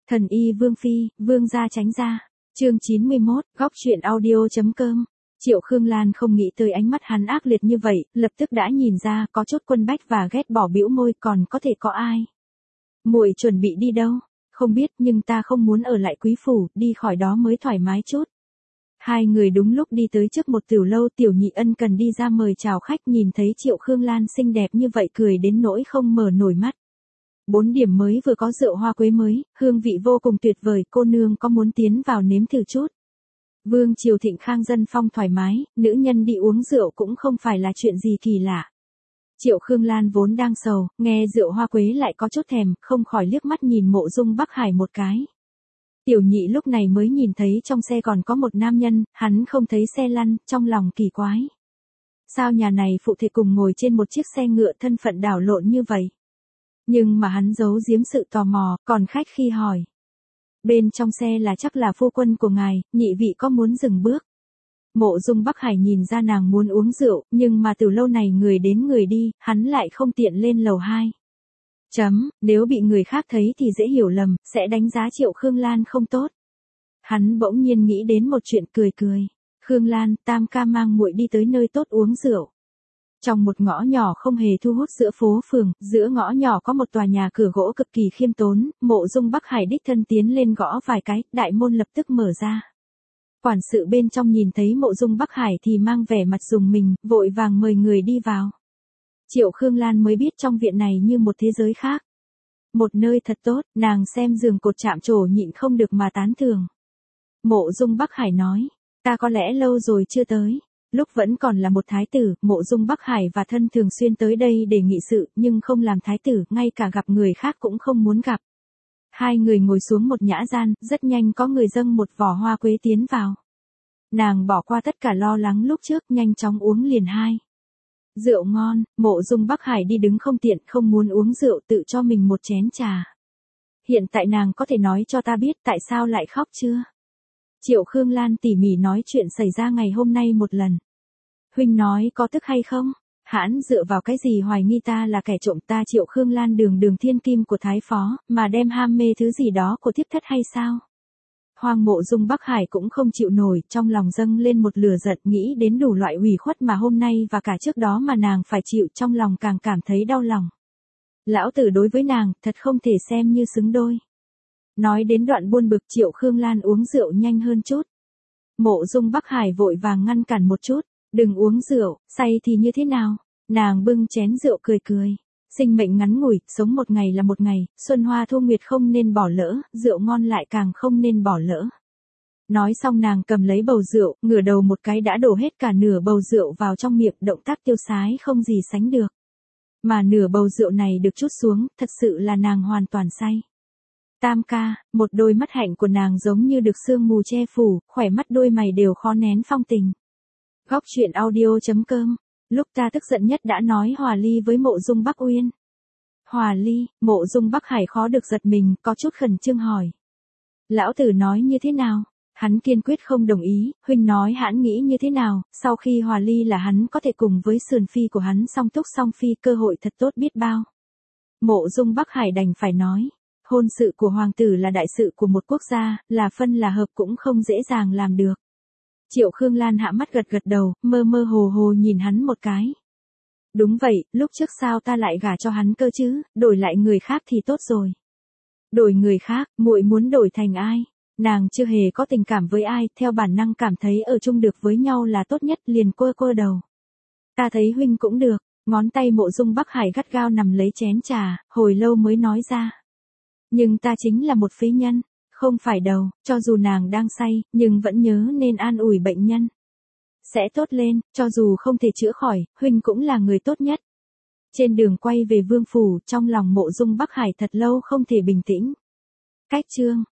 Thần y Vương Phi, Vương gia tránh ra. Chương 91, góc truyện audio.com. Triệu Khương Lan không nghĩ tới ánh mắt hắn ác liệt như vậy, lập tức đã nhìn ra có chút quân bách và ghét bỏ bĩu môi, còn có thể có ai. Muội chuẩn bị đi đâu? Không biết, nhưng ta không muốn ở lại quý phủ, đi khỏi đó mới thoải mái chút. Hai người đúng lúc đi tới trước một tiểu lâu, Tiểu Nhị ân cần đi ra mời chào khách, nhìn thấy Triệu Khương Lan xinh đẹp như vậy cười đến nỗi không mở nổi mắt. 4 điểm mới vừa có rượu hoa quế mới, hương vị vô cùng tuyệt vời, cô nương có muốn tiến vào nếm thử chút? Vương triều thịnh khang dân phong thoải mái, nữ nhân đi uống rượu cũng không phải là chuyện gì kỳ lạ. Triệu Khương Lan vốn đang sầu, nghe rượu hoa quế lại có chút thèm, không khỏi liếc mắt nhìn Mộ Dung Bắc Hải một cái. Tiểu Nhị lúc này mới nhìn thấy trong xe còn có một nam nhân, hắn không thấy xe lăn, trong lòng kỳ quái. Sao nhà này phụ thể cùng ngồi trên một chiếc xe ngựa, thân phận đảo lộn như vậy? Nhưng mà hắn giấu giếm sự tò mò, còn khách khi hỏi. Bên trong xe là chắc là phu quân của ngài, nhị vị có muốn dừng bước? Mộ Dung Bắc Hải nhìn ra nàng muốn uống rượu, nhưng mà từ lâu này người đến người đi, hắn lại không tiện lên lầu 2. Nếu bị người khác thấy thì dễ hiểu lầm, sẽ đánh giá Triệu Khương Lan không tốt. Hắn bỗng nhiên nghĩ đến một chuyện, cười cười. Khương Lan, tam ca mang muội đi tới nơi tốt uống rượu. Trong một ngõ nhỏ không hề thu hút giữa phố phường, giữa ngõ nhỏ có một tòa nhà cửa gỗ cực kỳ khiêm tốn, Mộ Dung Bắc Hải đích thân tiến lên gõ vài cái, đại môn lập tức mở ra. Quản sự bên trong nhìn thấy Mộ Dung Bắc Hải thì mang vẻ mặt rùng mình, vội vàng mời người đi vào. Triệu Khương Lan mới biết trong viện này như một thế giới khác. Một nơi thật tốt, nàng xem giường cột chạm trổ nhịn không được mà tán thưởng. Mộ Dung Bắc Hải nói, ta có lẽ lâu rồi chưa tới. Lúc vẫn còn là một thái tử, Mộ Dung Bắc Hải và thân thường xuyên tới đây để nghị sự, nhưng không làm thái tử, ngay cả gặp người khác cũng không muốn gặp. Hai người ngồi xuống một nhã gian, rất nhanh có người dâng một vỏ hoa quế tiến vào. Nàng bỏ qua tất cả lo lắng lúc trước, nhanh chóng uống liền hai. Rượu ngon, Mộ Dung Bắc Hải đi đứng không tiện, không muốn uống rượu, tự cho mình một chén trà. Hiện tại nàng có thể nói cho ta biết tại sao lại khóc chưa? Triệu Khương Lan tỉ mỉ nói chuyện xảy ra ngày hôm nay một lần. Huynh nói có tức hay không? Hãn dựa vào cái gì hoài nghi ta là kẻ trộm? Ta Triệu Khương Lan đường thiên kim của thái phó, mà đem ham mê thứ gì đó của thiếp thất hay sao? Hoàng Mộ Dung Bắc Hải cũng không chịu nổi, trong lòng dâng lên một lửa giận, nghĩ đến đủ loại ủy khuất mà hôm nay và cả trước đó mà nàng phải chịu, trong lòng càng cảm thấy đau lòng. Lão tử đối với nàng, thật không thể xem như xứng đôi. Nói đến đoạn buồn bực, Triệu Khương Lan uống rượu nhanh hơn chút. Mộ Dung Bắc Hải vội vàng ngăn cản một chút, đừng uống rượu, say thì như thế nào? Nàng bưng chén rượu cười cười. Sinh mệnh ngắn ngủi, sống một ngày là một ngày, xuân hoa thu nguyệt không nên bỏ lỡ, rượu ngon lại càng không nên bỏ lỡ. Nói xong nàng cầm lấy bầu rượu, ngửa đầu một cái đã đổ hết cả nửa bầu rượu vào trong miệng, động tác tiêu sái không gì sánh được. Mà nửa bầu rượu này được trút xuống, thật sự là nàng hoàn toàn say. Tam ca, một đôi mắt hạnh của nàng giống như được sương mù che phủ, khỏe mắt đôi mày đều khó nén phong tình. Góc truyện audio.com. Lúc ta tức giận nhất đã nói hòa ly với Mộ Dung Bắc Uyên. Hòa ly? Mộ Dung Bắc Hải khó được giật mình, có chút khẩn trương hỏi. Lão tử nói như thế nào? Hắn kiên quyết không đồng ý. Huynh nói hãn nghĩ như thế nào? Sau khi hòa ly là hắn có thể cùng với sườn phi của hắn song túc song phi, cơ hội thật tốt biết bao. Mộ Dung Bắc Hải đành phải nói. Hôn sự của hoàng tử là đại sự của một quốc gia, là phân là hợp cũng không dễ dàng làm được. Triệu Khương Lan hạ mắt gật gật đầu, mơ mơ hồ hồ nhìn hắn một cái. Đúng vậy, lúc trước sao ta lại gả cho hắn cơ chứ, đổi lại người khác thì tốt rồi. Đổi người khác, muội muốn đổi thành ai? Nàng chưa hề có tình cảm với ai, theo bản năng cảm thấy ở chung được với nhau là tốt nhất, liền quơ quơ đầu. Ta thấy huynh cũng được, ngón tay Mộ Dung Bắc Hải gắt gao nằm lấy chén trà, hồi lâu mới nói ra. Nhưng ta chính là một phế nhân. Không phải đâu, cho dù nàng đang say, nhưng vẫn nhớ nên an ủi bệnh nhân. Sẽ tốt lên, cho dù không thể chữa khỏi, huynh cũng là người tốt nhất. Trên đường quay về vương phủ, trong lòng Mộ Dung Bắc Hải thật lâu không thể bình tĩnh. Cách chương.